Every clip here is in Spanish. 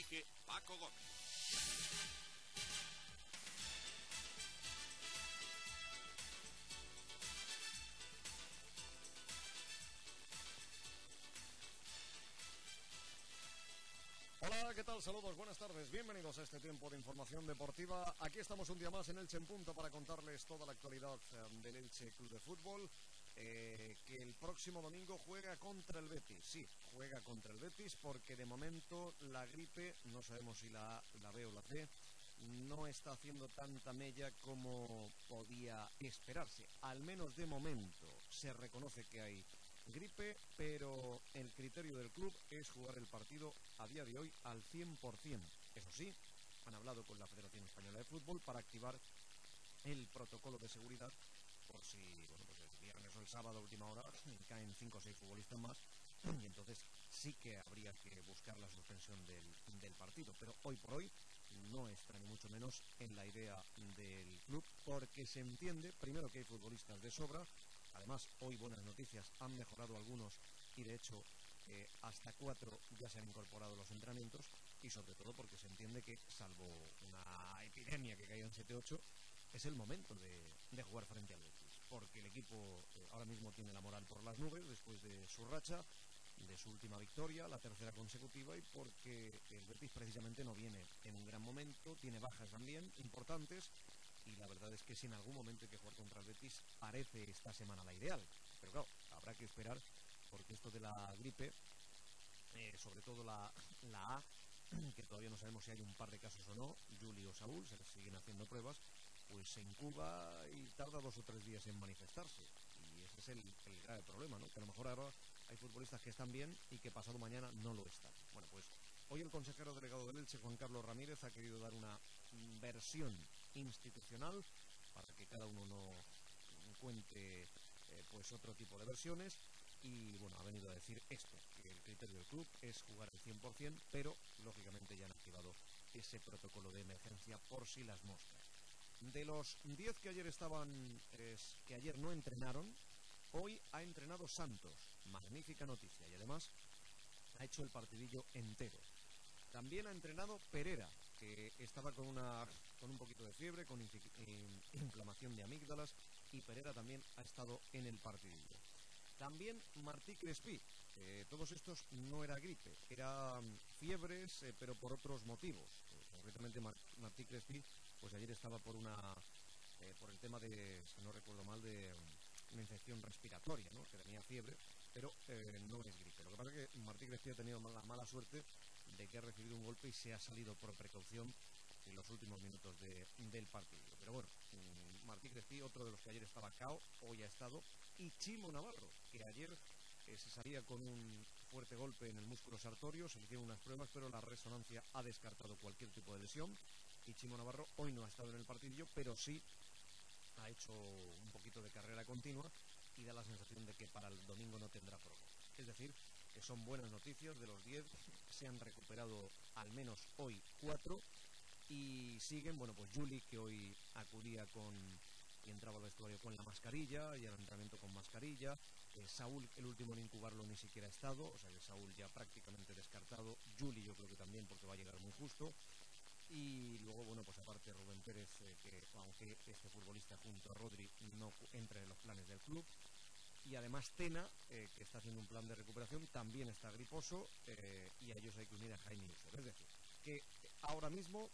dirige Paco Gómez. Hola, ¿qué tal? Saludos, buenas tardes, bienvenidos a este tiempo de información deportiva. Aquí estamos un día más en Elche en Punto para contarles toda la actualidad del Elche Club de Fútbol, que el próximo domingo juega contra el Betis. Sí, juega contra el Betis porque de momento la gripe, no sabemos si la A, la B o la C, no está haciendo tanta mella como podía esperarse. Al menos de momento se reconoce que hay gripe, pero el criterio del club es jugar el partido a día de hoy al 100%. Eso sí, han hablado con la Federación Española de Fútbol para activar el protocolo de seguridad por si, bueno, pues el viernes o el sábado a última hora caen 5 o 6 futbolistas más, y entonces sí que habría que buscar la suspensión del partido. Pero hoy por hoy no está ni mucho menos en la idea del club, porque se entiende, primero, que hay futbolistas de sobra. Además, hoy buenas noticias, han mejorado algunos y de hecho hasta 4 ya se han incorporado a los entrenamientos, y sobre todo porque se entiende que, salvo una epidemia que caiga en 7-8, es el momento de jugar frente al Betis, porque el equipo ahora mismo tiene la moral por las nubes después de su racha, de su última victoria, la tercera consecutiva, y porque el Betis precisamente no viene en un gran momento, tiene bajas también importantes. Y la verdad es que si en algún momento hay que jugar contra el Betis, parece esta semana la ideal. Pero claro, habrá que esperar, porque esto de la gripe, sobre todo la A, que todavía no sabemos si hay un par de casos o no, Juli o Saúl, se les siguen haciendo pruebas, pues se incuba y tarda 2 o 3 días en manifestarse. Y ese es el grave problema, ¿no? Que a lo mejor ahora hay futbolistas que están bien y que pasado mañana no lo están. Bueno, pues hoy el consejero delegado del Elche, Juan Carlos Ramírez, ha querido dar una versión institucional para que cada uno no cuente pues otro tipo de versiones. Y bueno, ha venido a decir esto, que el criterio del club es jugar al 100%, pero lógicamente ya han activado ese protocolo de emergencia por si las moscas. De los 10 que ayer que ayer no entrenaron, hoy ha entrenado Santos, magnífica noticia, y además ha hecho el partidillo entero. También ha entrenado Perera, que estaba con un poquito de fiebre, con inflamación de amígdalas, y Perera también ha estado en el partidillo. También Martí Crespí. Todos estos no era gripe, eran fiebres, pero por otros motivos. Concretamente Martí Crespí, pues ayer estaba por el tema de, si no recuerdo mal, de una infección respiratoria, ¿no? Que tenía fiebre, pero no es gripe. Lo que pasa es que Martí Crespí ha tenido la mala suerte de que ha recibido un golpe y se ha salido por precaución en los últimos minutos del partido. Pero bueno, Martí Crespí, otro de los que ayer estaba cao, hoy ha estado, y Chimo Navarro, que ayer se salía con un fuerte golpe en el músculo sartorio, se le hicieron unas pruebas, pero la resonancia ha descartado cualquier tipo de lesión, y Chimo Navarro hoy no ha estado en el partidillo, pero sí ha hecho un poquito de carrera continua y da la sensación de que para el domingo no tendrá problema. Es decir, que son buenas noticias. De los 10 se han recuperado al menos hoy 4 y siguen, bueno, pues Juli, que hoy acudía y entraba al vestuario con la mascarilla y al entrenamiento con mascarilla. Saúl, el último en incubarlo, ni siquiera ha estado, o sea que Saúl ya prácticamente descartado. Juli yo creo que también, porque va a llegar muy justo. Y luego, bueno, pues aparte Rubén Pérez, que aunque este futbolista junto a Rodri no entra en los planes del club. Y además Tena, que está haciendo un plan de recuperación, también está griposo, y a ellos hay que unir a Jaime Usero. Es decir, que ahora mismo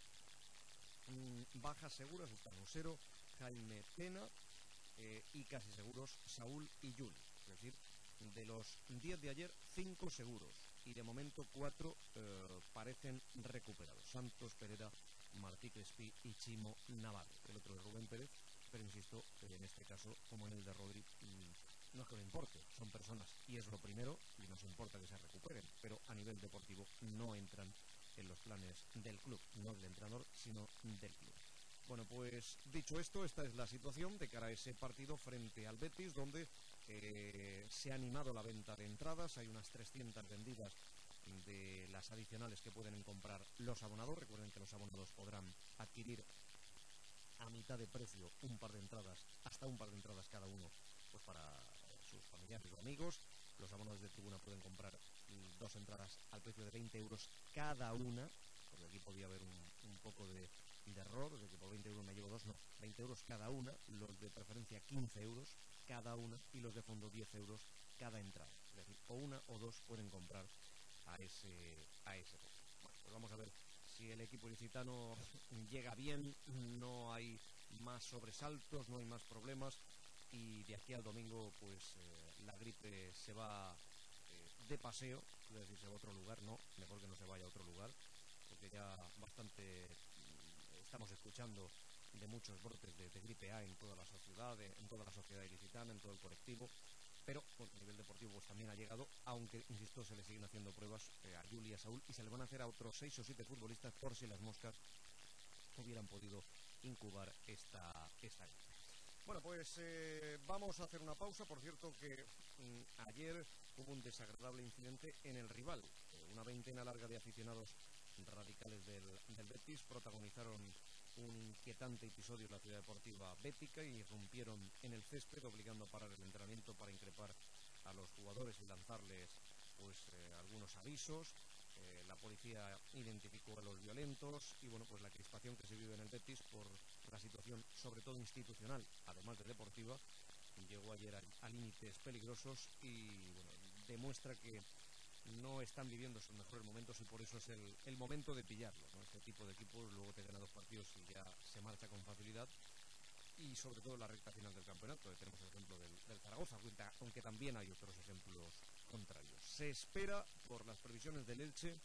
bajas seguras están Usero, Jaime, Tena, y casi seguros Saúl y Juli. Es decir, de los 10 de ayer, 5 seguros. Y de momento 4 parecen recuperados. Santos, Perera, Martí Crespí y Chimo Navarro. El otro es Rubén Pérez, pero insisto, en este caso, como en el de Rodri, no es que no importe, son personas y es lo primero, y nos importa que se recuperen, pero a nivel deportivo no entran en los planes del club, no del entrenador, sino del club. Bueno, pues dicho esto, esta es la situación de cara a ese partido frente al Betis, donde se ha animado la venta de entradas. Hay unas 300 vendidas de las adicionales que pueden comprar los abonados. Recuerden que los abonados podrán adquirir a mitad de precio un par de entradas, hasta un par de entradas cada uno, pues para sus familiares o amigos. Los abonados de tribuna pueden comprar 2 entradas al precio de 20 euros cada una, porque aquí podía haber un poco de error, de que por 20 euros me llevo dos, no, 20 euros cada una, los de preferencia 15 euros cada una y los de fondo 10 euros cada entrada. Es decir, o una o dos pueden comprar a ese precio. Bueno, pues vamos a ver si el equipo ilicitano llega bien, no hay más sobresaltos, no hay más problemas y de aquí al domingo pues la gripe se va de paseo, es decir, se va a otro lugar, no, mejor que no se vaya a otro lugar, porque ya bastante estamos escuchando de muchos brotes de gripe A en toda la sociedad, en toda la sociedad ilicitana, en todo el colectivo, pero bueno, a nivel deportivo pues también ha llegado, aunque, insisto, se le siguen haciendo pruebas a Juli y a Saúl y se le van a hacer a otros 6 o 7 futbolistas por si las moscas hubieran podido incubar esta gripe. Bueno, pues vamos a hacer una pausa. Por cierto que ayer hubo un desagradable incidente en el rival. Una veintena larga de aficionados radicales del Betis protagonizaron un inquietante episodio en la ciudad deportiva bética y irrumpieron en el césped obligando a parar el entrenamiento para increpar a los jugadores y lanzarles pues algunos avisos. La policía identificó a los violentos y bueno, pues la crispación que se vive en el Betis por la situación sobre todo institucional, además de deportiva, llegó ayer a límites peligrosos y bueno, demuestra que no están viviendo sus mejores momentos y por eso es el momento de pillarlos, ¿no? Este tipo de equipos luego te gana 2 partidos y ya se marcha con facilidad y sobre todo en la recta final del campeonato. Tenemos el ejemplo del Zaragoza, aunque también hay otros ejemplos contrarios. Se espera, por las previsiones del Elche,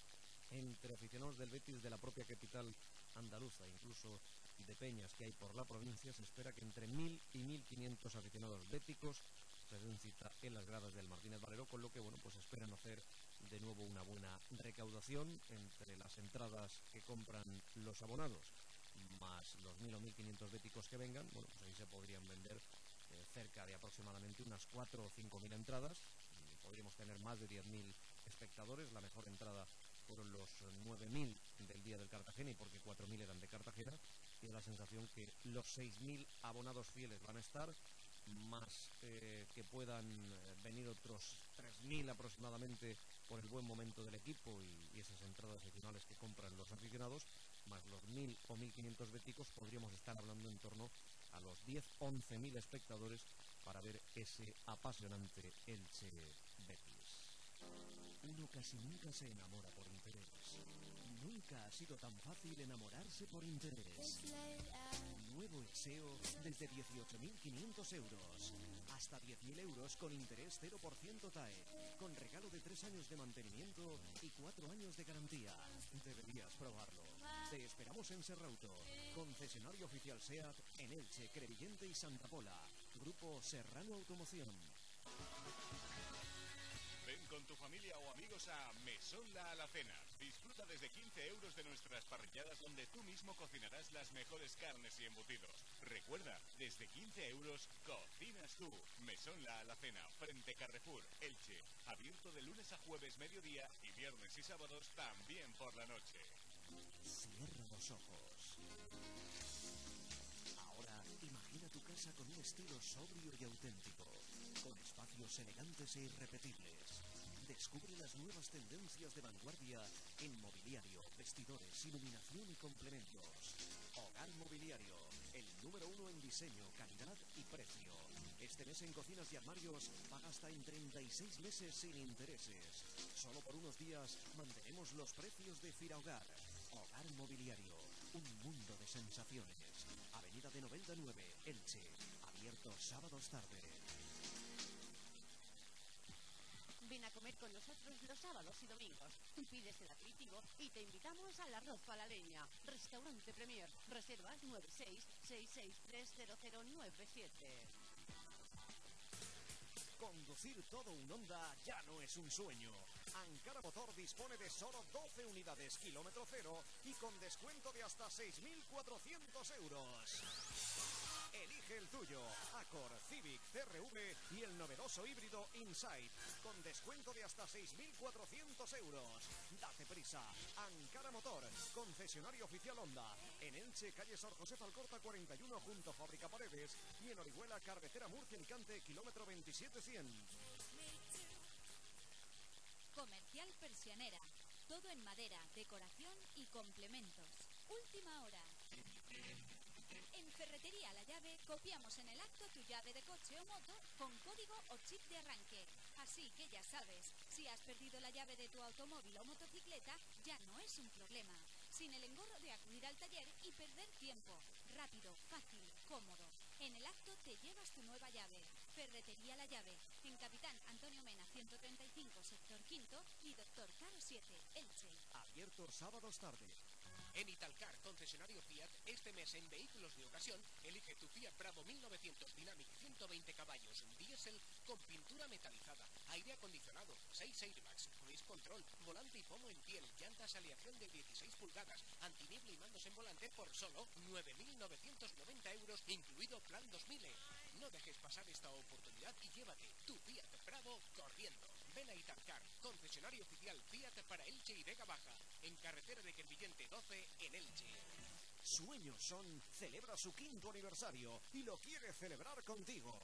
entre aficionados del Betis de la propia capital andaluza, incluso de peñas que hay por la provincia, se espera que entre 1.000 y 1.500 aficionados béticos se den cita en las gradas del Martínez Valero, con lo que bueno, pues esperan hacer de nuevo una buena recaudación entre las entradas que compran los abonados más los 1.000 o 1.500 béticos que vengan. Bueno, pues ahí se podrían vender cerca de aproximadamente unas 4 o 5.000 entradas. Podríamos tener más de 10.000 espectadores. La mejor entrada fueron los 9.000 del día del Cartagena y porque 4.000 eran de Cartagena. Y da la sensación que los 6.000 abonados fieles van a estar, más que puedan venir otros 3.000 aproximadamente por el buen momento del equipo y esas entradas adicionales que compran los aficionados, más los 1.000 o 1.500 béticos, podríamos estar hablando en torno a los 10-11.000 espectadores para ver ese apasionante Elche Betis. Uno casi nunca se enamora por interés. Nunca ha sido tan fácil enamorarse por interés. Nuevo Exeo desde 18.500 euros. Hasta 10.000 euros con interés 0% TAE. Con regalo de 3 años de mantenimiento y 4 años de garantía. Deberías probarlo. Te esperamos en Serrauto. Concesionario oficial SEAT en Elche, Crevillente y Santa Pola. Grupo Serrano Automoción. Ven con tu familia o amigos a Mesón La Alacena. Disfruta desde 15 euros de nuestras parrilladas donde tú mismo cocinarás las mejores carnes y embutidos. Recuerda, desde 15 euros cocinas tú. Mesón La Alacena, frente Carrefour, Elche. Abierto de lunes a jueves mediodía y viernes y sábados también por la noche. Cierra los ojos. Ahora imagina tu casa con un estilo sobrio y auténtico, con espacios elegantes e irrepetibles. Descubre las nuevas tendencias de vanguardia en mobiliario, vestidores, iluminación y complementos. Hogar Mobiliario, el número 1 en diseño, calidad y precio. Este mes en cocinas y armarios paga hasta en 36 meses sin intereses. Solo por unos días mantenemos los precios de Firahogar. Hogar Mobiliario, un mundo de sensaciones. Avenida de 99, Elche. Abierto sábados tarde. Ven a comer con nosotros los sábados y domingos. Pides el aperitivo y te invitamos al arroz a la leña. Restaurante Premier. Reservas 96-663-0097. Conducir todo un Honda ya no es un sueño. Ankara Motor dispone de solo 12 unidades kilómetro cero y con descuento de hasta 6.400 euros. Elige el tuyo, Accord, Civic, CR-V y el novedoso híbrido Insight, con descuento de hasta 6.400 euros. Date prisa, Ankara Motor, concesionario oficial Honda, en Elche, calle Sor José Alcorta 41, junto a Fábrica Paredes, y en Orihuela, carretera Murcia-Alicante, kilómetro 27-100. Comercial Persianera, Todo en madera, decoración y complementos. Última hora. En Ferretería La Llave copiamos en el acto tu llave de coche o moto con código o chip de arranque. Así que ya sabes, si has perdido la llave de tu automóvil o motocicleta, ya no es un problema. Sin el engorro de acudir al taller y perder tiempo. Rápido, fácil, cómodo. En el acto te llevas tu nueva llave. Ferretería La Llave, en Capitán Antonio Mena 135, sector quinto y Doctor Caro 7, Elche. Abierto sábados tarde. En Italcar, concesionario Fiat, este mes en vehículos de ocasión, elige tu Fiat Bravo 1900 Dynamic 120 caballos, diésel con pintura metalizada, aire acondicionado, 6 airbags, cruise control, volante y pomo en piel, llantas aleación de 16 pulgadas, antiniebla y mandos en volante por solo 9.990 euros, incluido plan 2000. No dejes pasar esta oportunidad y llévate tu Fiat Bravo corriendo. Ven a Italcar, concesionario oficial Fiat para Elche y Vega Baja, en carretera de Crevillente 12 en Elche. Sueños Son celebra su 5º aniversario y lo quiere celebrar contigo.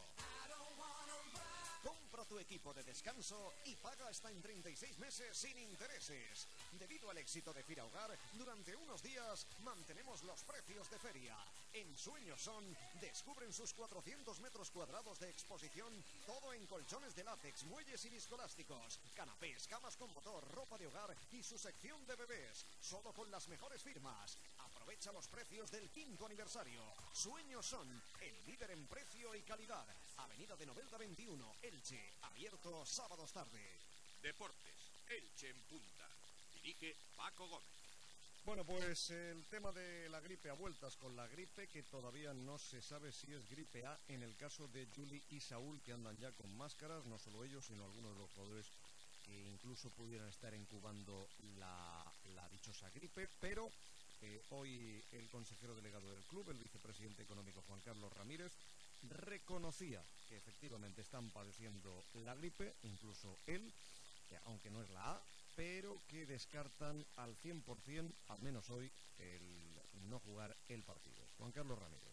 Compra tu equipo de descanso y paga hasta en 36 meses sin intereses. Debido al éxito de Fira Hogar, durante unos días mantenemos los precios de feria. En Sueños Son descubren sus 400 metros cuadrados de exposición, todo en colchones de látex, muelles y viscolásticos, canapés, camas con motor, ropa de hogar y su sección de bebés, solo con las mejores firmas. Aprovecha los precios del 5º aniversario. Sueños Son, el líder en precio y calidad. Avenida de Novelda 21, Elche, abierto sábados tarde. Deportes, Elche en punta. Dirige Paco Gómez. Bueno, pues el tema de la gripe a vueltas con la gripe, que todavía no se sabe si es gripe A en el caso de Juli y Saúl, que andan ya con máscaras, no solo ellos, sino algunos de los jugadores que incluso pudieran estar incubando la dichosa gripe, pero hoy el consejero delegado del club, el vicepresidente económico Juan Carlos Ramírez, reconocía que efectivamente están padeciendo la gripe, incluso él, aunque no es la A, pero que descartan al 100%, al menos hoy, el no jugar el partido. Juan Carlos Ramírez.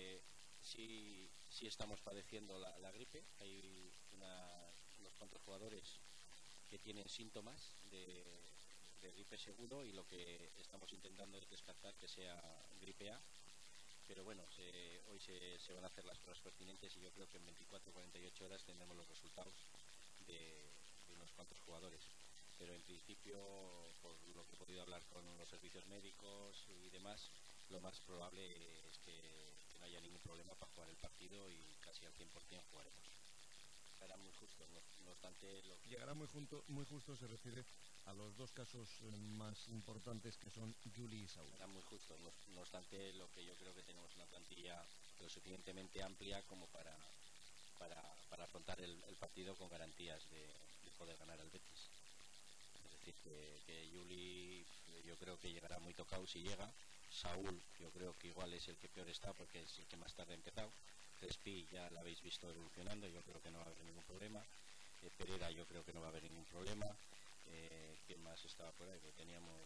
Sí estamos padeciendo la gripe. Hay unos cuantos jugadores que tienen síntomas de gripe seguro, y lo que estamos intentando es descartar que sea gripe A. Pero bueno, hoy se van a hacer las pruebas pertinentes y yo creo que en 24 o 48 horas tendremos los resultados de unos cuantos jugadores. Pero en principio, por lo que he podido hablar con los servicios médicos y demás, lo más probable es que no haya ningún problema para jugar el partido y casi al 100% jugaremos. Será muy justo, no obstante... Llegará muy justo se refiere a los dos casos más importantes, que son Juli y Saúl. Será muy justo, no obstante, lo que yo creo que tenemos una plantilla lo suficientemente amplia como para afrontar el partido con garantías de poder ganar al Betis. Es decir, que Juli yo creo que llegará muy tocado si llega. Saúl yo creo que igual es el que peor está porque es el que más tarde ha empezado. Crespi ya la habéis visto evolucionando, yo creo que no va a haber ningún problema. Pereira yo creo que no va a haber ningún problema. ¿Quién más estaba por ahí? Que teníamos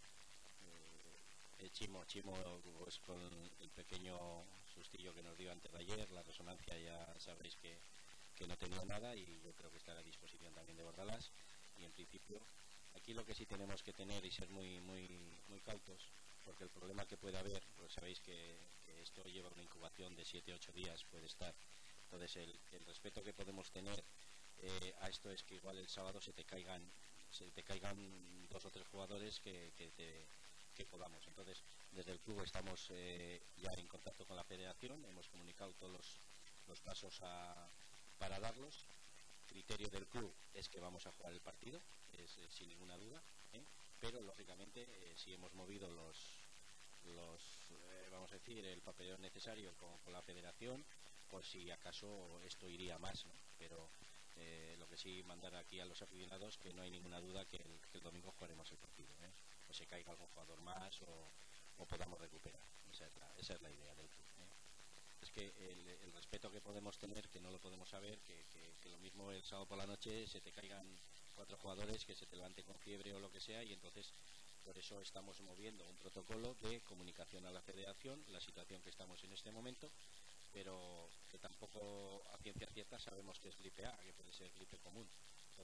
Chimo, pues con el pequeño sustillo que nos dio antes de ayer, la resonancia ya sabéis que no tenía nada, y yo creo que está a la disposición también de Bordalás. Y en principio aquí lo que sí tenemos que tener y ser muy cautos, porque el problema que puede haber, pues sabéis que esto lleva una incubación de 7-8 días, puede estar. Entonces el respeto que podemos tener a esto es que igual el sábado se te caigan 2 o 3 jugadores que podamos. Entonces desde el club estamos ya en contacto con la federación, hemos comunicado todos los pasos para darlos. Criterio del club es que vamos a jugar el partido, sin ninguna duda, pero lógicamente si hemos movido vamos a decir, el papeleo necesario con la federación, por si acaso esto iría más, ¿no? Pero lo que sí mandar aquí a los aficionados que no hay ninguna duda que el domingo jugaremos el partido, o se caiga algún jugador más o podamos recuperar. Esa es la idea del club. Es que el respeto que podemos tener, que no lo podemos saber, que lo mismo el sábado por la noche se te caigan 4 jugadores, que se te levanten con fiebre o lo que sea, y entonces por eso estamos moviendo un protocolo de comunicación a la federación, la situación que estamos en este momento, pero que tampoco a ciencia cierta sabemos que es gripe A, que puede ser gripe común. Entonces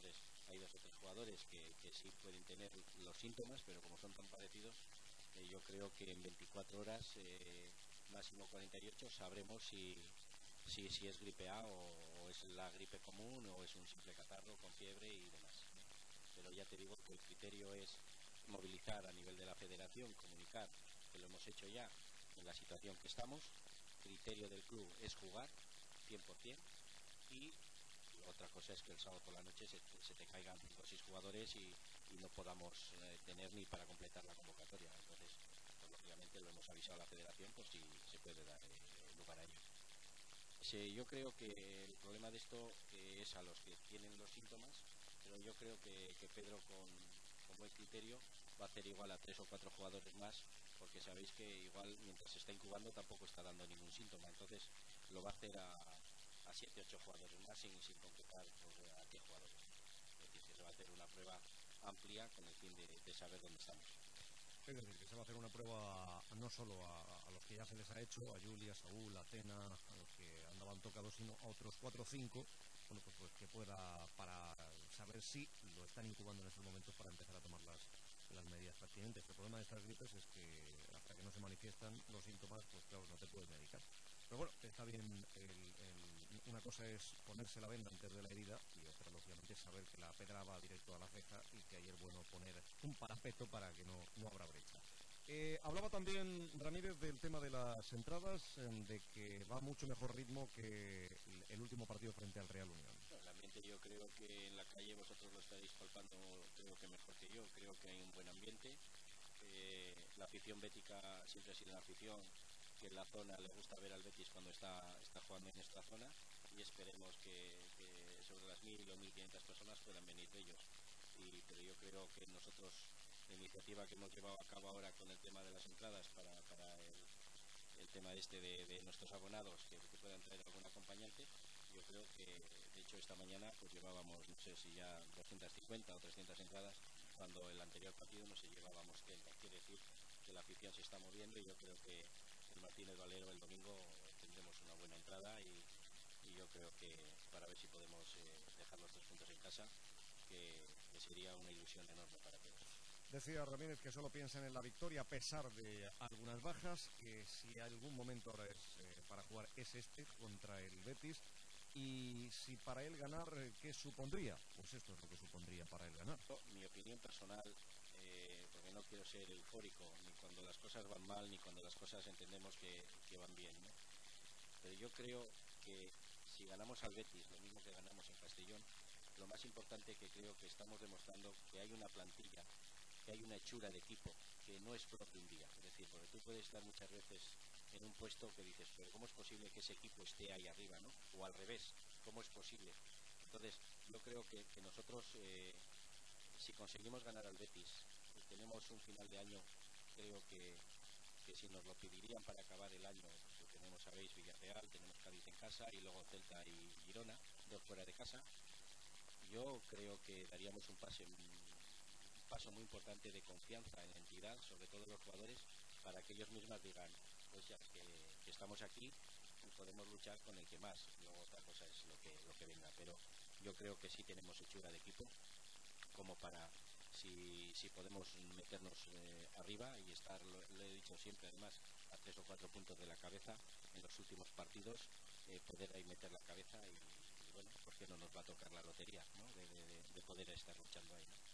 Hay 2 o 3 jugadores que sí pueden tener los síntomas, pero como son tan parecidos, yo creo que en 24 horas, máximo 48, sabremos si es gripe A o es la gripe común o es un simple catarro con fiebre y demás, ¿no? Pero ya te digo que el criterio es movilizar a nivel de la federación, comunicar que lo hemos hecho ya en la situación que estamos. Criterio del club es jugar 100%, y otra cosa es que el sábado por la noche se te caigan 5 o 6 jugadores y no podamos tener ni para completar la convocatoria. Entonces, pues, lógicamente lo hemos avisado a la federación por si se puede dar lugar a ello. Yo creo que el problema de esto es a los que tienen los síntomas, pero yo creo que Pedro con buen criterio va a hacer igual a 3 o 4 jugadores más, porque sabéis que igual mientras se está incubando tampoco está dando ningún síntoma, entonces lo va a hacer a 7 o 8 jugadores más sin concretar a qué jugadores. Es decir, que se va a hacer una prueba amplia con el fin de saber dónde estamos. Es decir, que se va a hacer una prueba no solo a los que ya se les ha hecho, a Julia, Saúl, a Tena, a los que andaban tocados, sino a otros 4 o 5, bueno, pues que pueda, para saber si lo están incubando en estos momentos para empezar a tomar las medidas pertinentes. El problema de estas gripes es que hasta que no se manifiestan los síntomas, pues claro, no te puedes medicar. Pero bueno, está bien, una cosa es ponerse la venda antes de la herida y otra, lógicamente, es saber que la pedra va directo a la ceja y que ahí es bueno poner un parapeto para que no abra brecha. Hablaba también Ramírez del tema de las entradas, de que va mucho mejor ritmo que el último partido frente al Real Unión. El ambiente, yo creo que en la calle vosotros lo estaréis palpando, creo que mejor que yo. Creo que hay un buen ambiente. La afición bética siempre ha sido una afición que en la zona le gusta ver al Betis cuando está jugando en esta zona, y esperemos que sobre las 1000 o 1500 personas puedan venir de ellos. Pero yo creo que nosotros, la iniciativa que hemos llevado a cabo ahora con el tema de las entradas para el tema de nuestros abonados, que puedan traer algún acompañante, yo creo que, de hecho, esta mañana pues llevábamos, no sé si ya 250 o 300 entradas, cuando el anterior partido no se llevábamos 30. Quiere decir que la afición se está moviendo, y yo creo que el Martínez Valero el domingo tendremos una buena entrada, y yo creo que para ver si podemos dejar los 3 puntos en casa, que sería una ilusión enorme para todos. Decía Ramírez que solo piensan en la victoria a pesar de algunas bajas, que si algún momento ahora es para jugar es contra el Betis, y si para él ganar, ¿qué supondría? Pues esto es lo que supondría para él ganar. Mi opinión personal, porque no quiero ser eufórico, ni cuando las cosas van mal, ni cuando las cosas entendemos que van bien, ¿no? Pero yo creo que si ganamos al Betis, lo mismo que ganamos en Castellón, lo más importante que creo que estamos demostrando que hay una plantilla, que hay una hechura de equipo, que no es propio un día. Es decir, porque tú puedes estar muchas veces en un puesto que dices, pero ¿cómo es posible que ese equipo esté ahí arriba, ¿no? O al revés, ¿cómo es posible? Entonces, yo creo que nosotros, si conseguimos ganar al Betis, tenemos un final de año, creo que si nos lo pedirían para acabar el año, pues tenemos, sabéis, Villarreal, tenemos Cádiz en casa y luego Celta y Girona, 2 fuera de casa. Yo creo que daríamos un paso muy importante de confianza en la entidad, sobre todo los jugadores, para que ellos mismos digan, pues ya que estamos aquí y podemos luchar con el que más. Luego otra cosa es lo que venga, pero yo creo que sí tenemos hechura de equipo como para, si podemos meternos arriba y estar, lo he dicho siempre, además, a 3 o 4 puntos de la cabeza en los últimos partidos, poder ahí meter la cabeza y bueno, ¿por qué no nos va a tocar la lotería, ¿no? de poder estar luchando ahí, ¿no?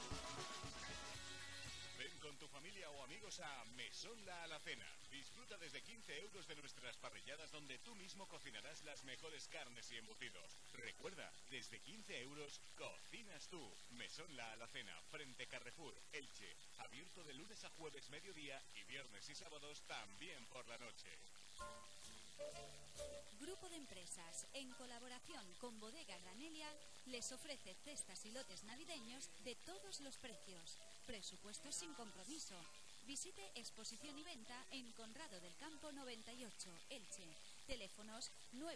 Ven con tu familia o amigos a Mesón La Alacena. Disfruta desde 15 euros de nuestras parrilladas, donde tú mismo cocinarás las mejores carnes y embutidos. Recuerda, desde 15 euros cocinas tú. Mesón La Alacena, frente Carrefour, Elche. Abierto de lunes a jueves mediodía y viernes y sábados también por la noche. Grupo de Empresas, en colaboración con Bodega Granelia, les ofrece cestas y lotes navideños de todos los precios. Presupuestos sin compromiso. Visite exposición y venta en Conrado del Campo 98, Elche. Teléfonos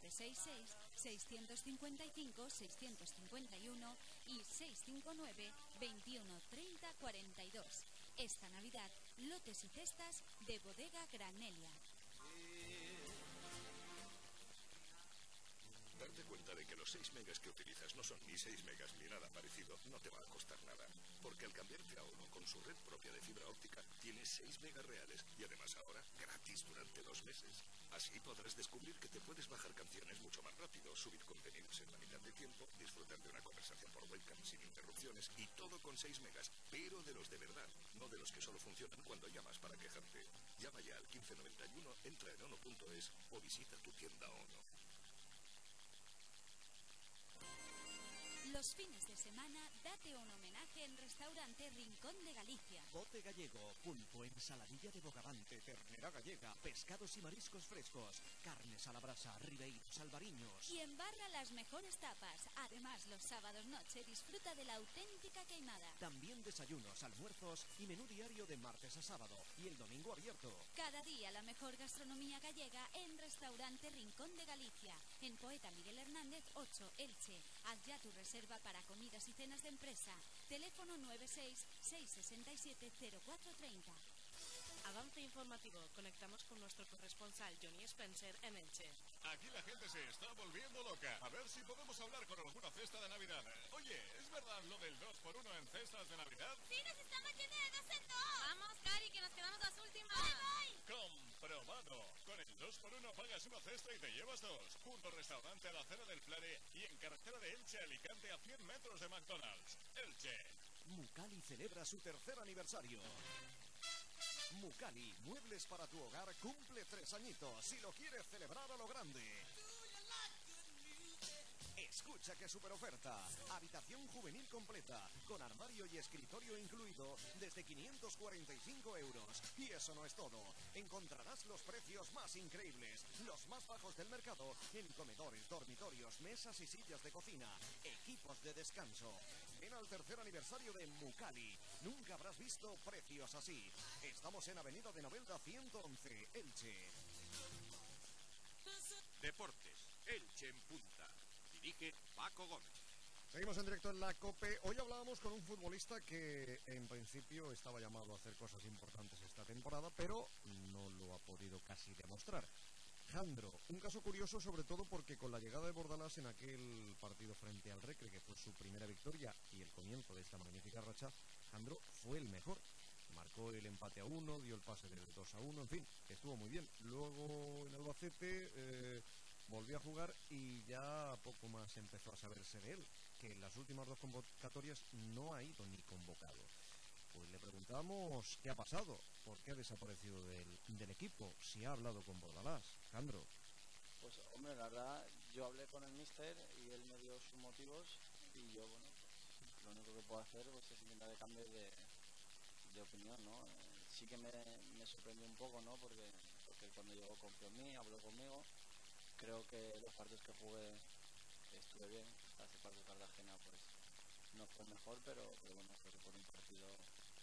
966-655-651 y 659 21 30 42. Esta Navidad, lotes y cestas de Bodega Granelia. Darte cuenta de que los 6 megas que utilizas no son ni 6 megas ni nada parecido no te va a costar nada. Porque al cambiarte a Ono con su red propia de fibra óptica, tienes 6 megas reales y además ahora gratis durante 2 meses. Así podrás descubrir que te puedes bajar canciones mucho más rápido, subir contenidos en la mitad de tiempo, disfrutar de una conversación por webcam sin interrupciones y todo con 6 megas, pero de los de verdad, no de los que solo funcionan cuando llamas para quejarte. Llama ya al 1591, entra en ono.es o visita tu tienda Ono. Los fines de semana, date un homenaje en Restaurante Rincón de Galicia. Bote gallego, pulpo, ensaladilla de bogavante, ternera gallega, pescados y mariscos frescos, carnes a la brasa, ribeiros, albariños. Y en barra las mejores tapas. Además, los sábados noche disfruta de la auténtica queimada. También desayunos, almuerzos y menú diario de martes a sábado. Y el domingo abierto. Cada día la mejor gastronomía gallega en Restaurante Rincón de Galicia. En Poeta Miguel Hernández 8, Elche. Haz ya tu reserva para comidas y cenas de empresa. Teléfono 96-667-0430. Avance informativo. Conectamos con nuestro corresponsal Johnny Spencer en Elche. Aquí la gente se está volviendo loca. A ver si podemos hablar con alguna cesta de Navidad. Oye, ¿es verdad lo del 2x1 en cestas de Navidad? ¡Sí, nos estamos yendo de 2 en 2! ¡Vamos, Cari, que nos quedamos las últimas! ¡Voy! ¡Comprobado! Con el 2x1 pagas una cesta y te llevas 2. Junto al restaurante a la acera del Plare y en carretera de Elche a Alicante a 100 metros de McDonald's. Elche. Mucali celebra su 3er aniversario. Mucali, muebles para tu hogar, cumple 3 añitos y lo quieres celebrar a lo grande. Escucha qué super oferta. Habitación juvenil completa, con armario y escritorio incluido, desde 545 euros. Y eso no es todo. Encontrarás los precios más increíbles, los más bajos del mercado, en comedores, dormitorios, mesas y sillas de cocina, equipos de descanso. Ven al 3er aniversario de Mucali. Nunca habrás visto precios así. Estamos en Avenida de Novelda 111, Elche. Deportes, Elche en punta. Dirige Paco Gómez. Seguimos en directo en la COPE. Hoy hablábamos con un futbolista que en principio estaba llamado a hacer cosas importantes esta temporada, pero no lo ha podido casi demostrar. Jandro, un caso curioso sobre todo porque con la llegada de Bordalás en aquel partido frente al Recre, que fue su primera victoria y el comienzo de esta magnífica racha, Jandro fue el mejor. Marcó el empate a 1, dio el pase del 2-1, en fin, estuvo muy bien. Luego en Albacete volvió a jugar y ya poco más empezó a saberse de él, que en las últimas 2 convocatorias no ha ido ni convocado. Pues le preguntamos qué ha pasado, por qué ha desaparecido del equipo, si ha hablado con Bordalás. Jandro. Pues hombre, la verdad, yo hablé con el míster y él me dio sus motivos y yo, bueno, pues, lo único que puedo hacer pues, es intentar de cambiar de opinión, ¿no? Sí que me sorprendió un poco, ¿no? Porque él cuando llegó confió en mí, habló conmigo. Creo que los partidos que jugué estuve bien. Hasta ese partido de Cartagena pues no fue el mejor, pero bueno, creo que por un partido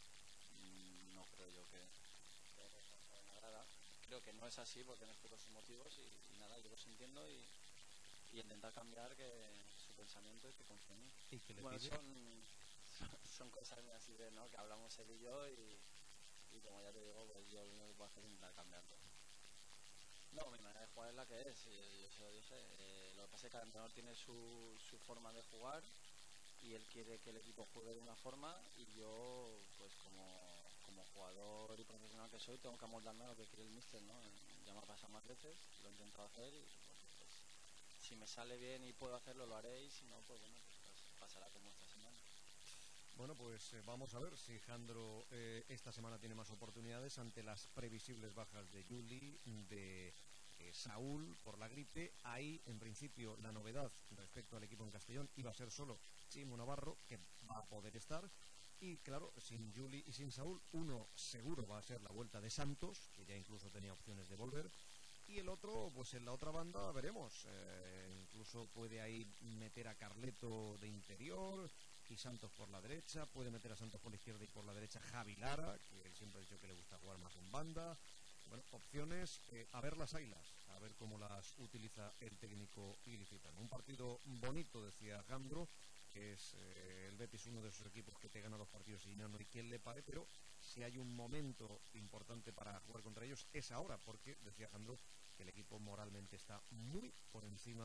no creo yo que me agrada. Creo que no es así porque no explico sus motivos y nada, yo los entiendo y intentar cambiar que su pensamiento y que confíe en mí. ¿Y que le bueno, pide? son cosas así de, ¿no? Que hablamos él y yo y como ya te digo, pues yo lo único que puedo hacer es intentar cambiarlo. No, mi manera de jugar es la que es, yo se lo dije. Lo que pasa es que cada entrenador tiene su forma de jugar y él quiere que el equipo juegue de una forma y yo, pues como jugador y profesional que soy, tengo que amoldarme a lo que quiere el míster, ¿no? Ya me ha pasado más veces, lo he intentado hacer y bueno, pues si me sale bien y puedo hacerlo, lo haré y si no, pues bueno, pues pasará como esta semana. Bueno, pues vamos a ver si Jandro esta semana tiene más oportunidades ante las previsibles bajas de Juli, de Saúl por la gripe. Ahí, en principio, la novedad respecto al equipo en Castellón iba a ser solo Chimo Navarro, que va a poder estar. Y claro, sin Juli y sin Saúl, uno seguro va a ser la vuelta de Santos, que ya incluso tenía opciones de volver. Y el otro, pues en la otra banda veremos. Incluso puede ahí meter a Carleto de interior y Santos por la derecha. Puede meter a Santos por la izquierda y por la derecha Javi Lara, que él siempre ha dicho que le gusta jugar más en banda. Bueno, opciones, a ver las haylas, a ver cómo las utiliza el técnico ilicitano. Un partido bonito, decía Jandro, que es el Betis uno de esos equipos que te gana los partidos y no hay quien le pare, pero si hay un momento importante para jugar contra ellos es ahora, porque decía Jandro que el equipo moralmente está muy por encima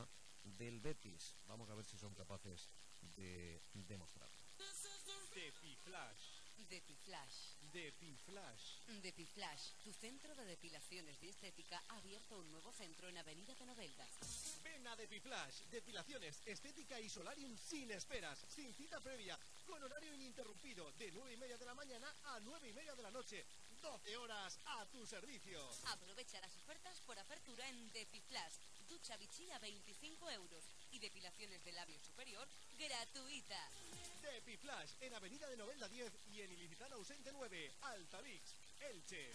del Betis. Vamos a ver si son capaces de demostrarlo. Depiflash. Depiflash. Depiflash. Depiflash, tu centro de depilaciones y estética, ha abierto un nuevo centro en Avenida de Novelda. Ven a Depiflash. Depilaciones, estética y solarium sin esperas, sin cita previa, con horario ininterrumpido, de 9:30 de la mañana a 9:30 de la noche. 12 horas a tu servicio. Aprovecha las ofertas por apertura en Depiflash. Ducha Vichy a 25 euros y depilaciones de labio superior gratuita. Depiflash en Avenida de Novelda 10 y en Ilicitano Ausente 9, Altavix, Elche.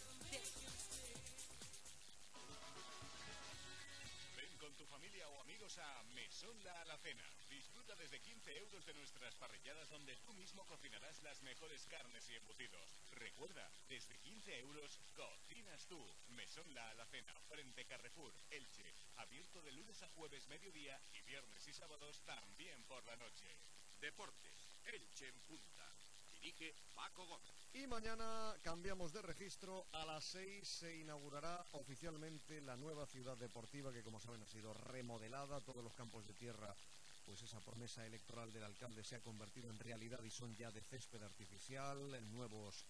Ven con tu familia o amigos a Mesón La Alacena. Disfruta desde 15 euros de nuestras parrilladas donde tú mismo cocinarás las mejores carnes y embutidos. Recuerda, desde 15 euros cocinas tú. Mesón La Alacena, frente Carrefour, Elche. Abierto de lunes a jueves mediodía y viernes y sábados también por la noche. Deportes, Elche en punta. Dirige Paco Gómez. Y mañana cambiamos de registro. A las 6 se inaugurará oficialmente la nueva ciudad deportiva que, como saben, ha sido remodelada. Todos los campos de tierra, pues esa promesa electoral del alcalde se ha convertido en realidad y son ya de césped artificial, nuevos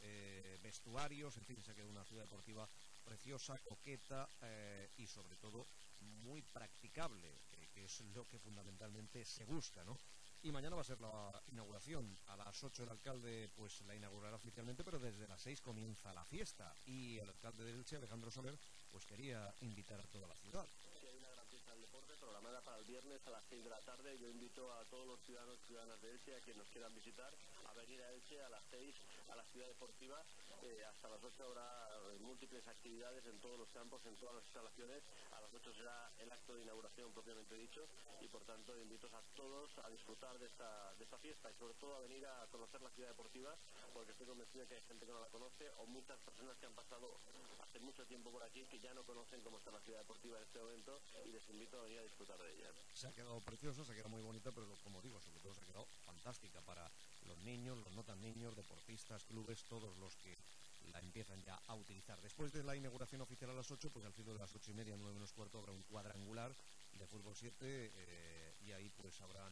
vestuarios, en fin, se ha quedado una ciudad deportiva preciosa, coqueta y sobre todo muy practicable, que es lo que fundamentalmente se busca, ¿no? Y mañana va a ser la inauguración. A las 8 el alcalde pues la inaugurará oficialmente, pero desde las 6 comienza la fiesta. Y el alcalde de Elche, Alejandro Soler, pues quería invitar a toda la ciudad. Hay una gran fiesta del deporte programada para el viernes a las 6 de la tarde. Yo invito a todos los ciudadanos y ciudadanas de Elche a que nos quieran visitar a venir a Elche a las 6 a la ciudad deportiva. Hasta las 8 habrá múltiples actividades en todos los campos, en todas las instalaciones. A las 8 será el acto de inauguración propiamente dicho y por tanto invito a todos a disfrutar de esta fiesta y sobre todo a venir a conocer la ciudad deportiva, porque estoy convencido de que hay gente que no la conoce o muchas personas que han pasado hace mucho tiempo por aquí que ya no conocen cómo está la ciudad deportiva en este momento y les invito a venir a disfrutar de ella. Se ha quedado precioso, se ha quedado muy bonita, pero como digo, sobre todo se ha quedado fantástica para los niños, los no tan niños, deportistas, clubes, todos los que la empiezan ya a utilizar. Después de la inauguración oficial a las 8, pues al filo de las 8:30, 9 menos cuarto, habrá un cuadrangular de fútbol 7 y ahí pues habrán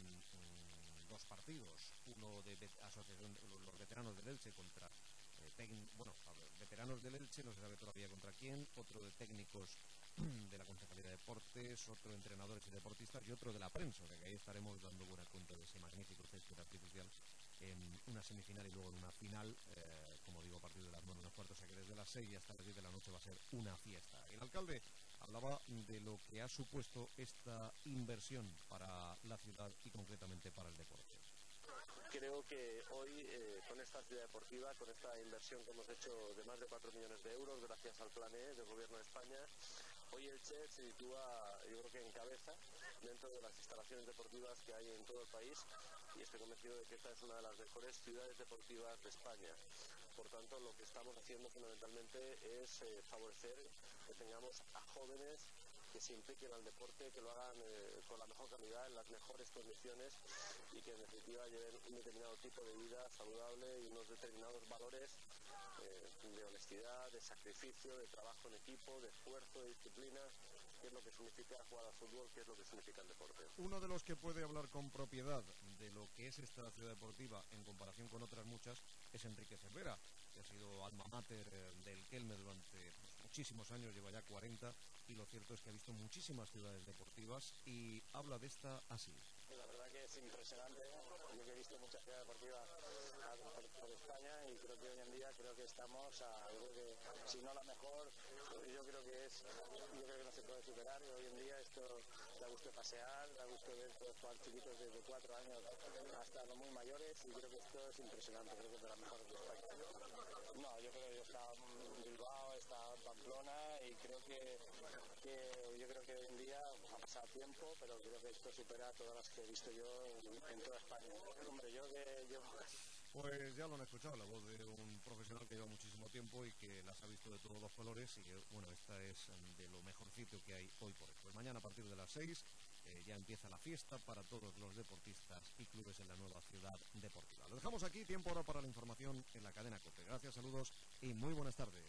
dos partidos, uno de asociación los veteranos del Elche contra veteranos del Elche, no se sabe todavía contra quién, otro de técnicos de la Concejalía de Deportes, otro de entrenadores y deportistas y otro de la prensa, o sea que ahí estaremos dando buena cuenta de ese magnífico césped artificial en una semifinal y luego en una final, como digo, a partir de las 9 menos cuarto, o sea que desde las 6 hasta las 10 de la noche va a ser una fiesta. El alcalde hablaba de lo que ha supuesto esta inversión para la ciudad y concretamente para el deporte. Creo que hoy con esta ciudad deportiva, con esta inversión que hemos hecho de más de 4 millones de euros gracias al Plan E del Gobierno de España, hoy Elche se sitúa, yo creo que en cabeza dentro de las instalaciones deportivas que hay en todo el país y estoy convencido de que esta es una de las mejores ciudades deportivas de España. Por tanto, lo que estamos haciendo fundamentalmente es favorecer que tengamos a jóvenes que se impliquen al deporte, que lo hagan con la mejor calidad, en las mejores condiciones y que en definitiva lleven un determinado tipo de vida saludable y unos determinados valores de honestidad, de sacrificio, de trabajo en equipo, de esfuerzo, de disciplina, qué es lo que significa jugar al fútbol, qué es lo que significa el deporte. Uno de los que puede hablar con propiedad de lo que es esta ciudad deportiva en comparación con otras muchas es Enrique Cervera, que ha sido alma mater del Kelme durante muchísimos años, lleva ya 40, y lo cierto es que ha visto muchísimas ciudades deportivas y habla de esta así. La verdad que es impresionante, yo que he visto muchas ciudades deportivas por España y creo que hoy en día estamos creo que si no la mejor, yo creo que no se puede superar y hoy en día esto da gusto pasear, da gusto ver jugar chiquitos desde 4 años hasta los muy mayores y creo que esto es impresionante, creo que es de las mejores de España. No, yo creo que yo he estado en Bilbao, he estado en Pamplona y creo que yo creo que hoy en día ha pasado tiempo, pero creo que esto supera todas las que he visto yo en toda España. Hombre, Pues ya lo han escuchado, la voz de un profesional que lleva muchísimo tiempo y que las ha visto de todos los colores y que, bueno, esta es de lo mejorcito que hay hoy por hoy. Pues mañana a partir de las 6 ya empieza la fiesta para todos los deportistas y clubes en la nueva ciudad deportiva. Lo dejamos aquí, tiempo ahora para la información en la cadena COPE. Gracias, saludos y muy buenas tardes.